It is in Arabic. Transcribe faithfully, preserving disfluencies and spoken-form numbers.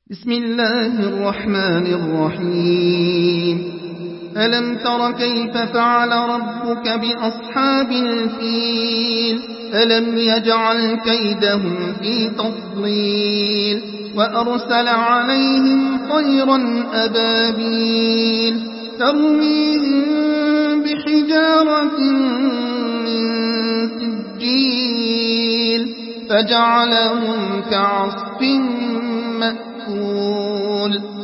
بسم الله الرحمن الرحيم ألم تر كيف فعل ربك بأصحاب الفيل ألم يجعل كيدهم في تضليل وأرسل عليهم طيرا أبابيل ترميهم بحجارة من سجيل فجعلهم كعصف مأكول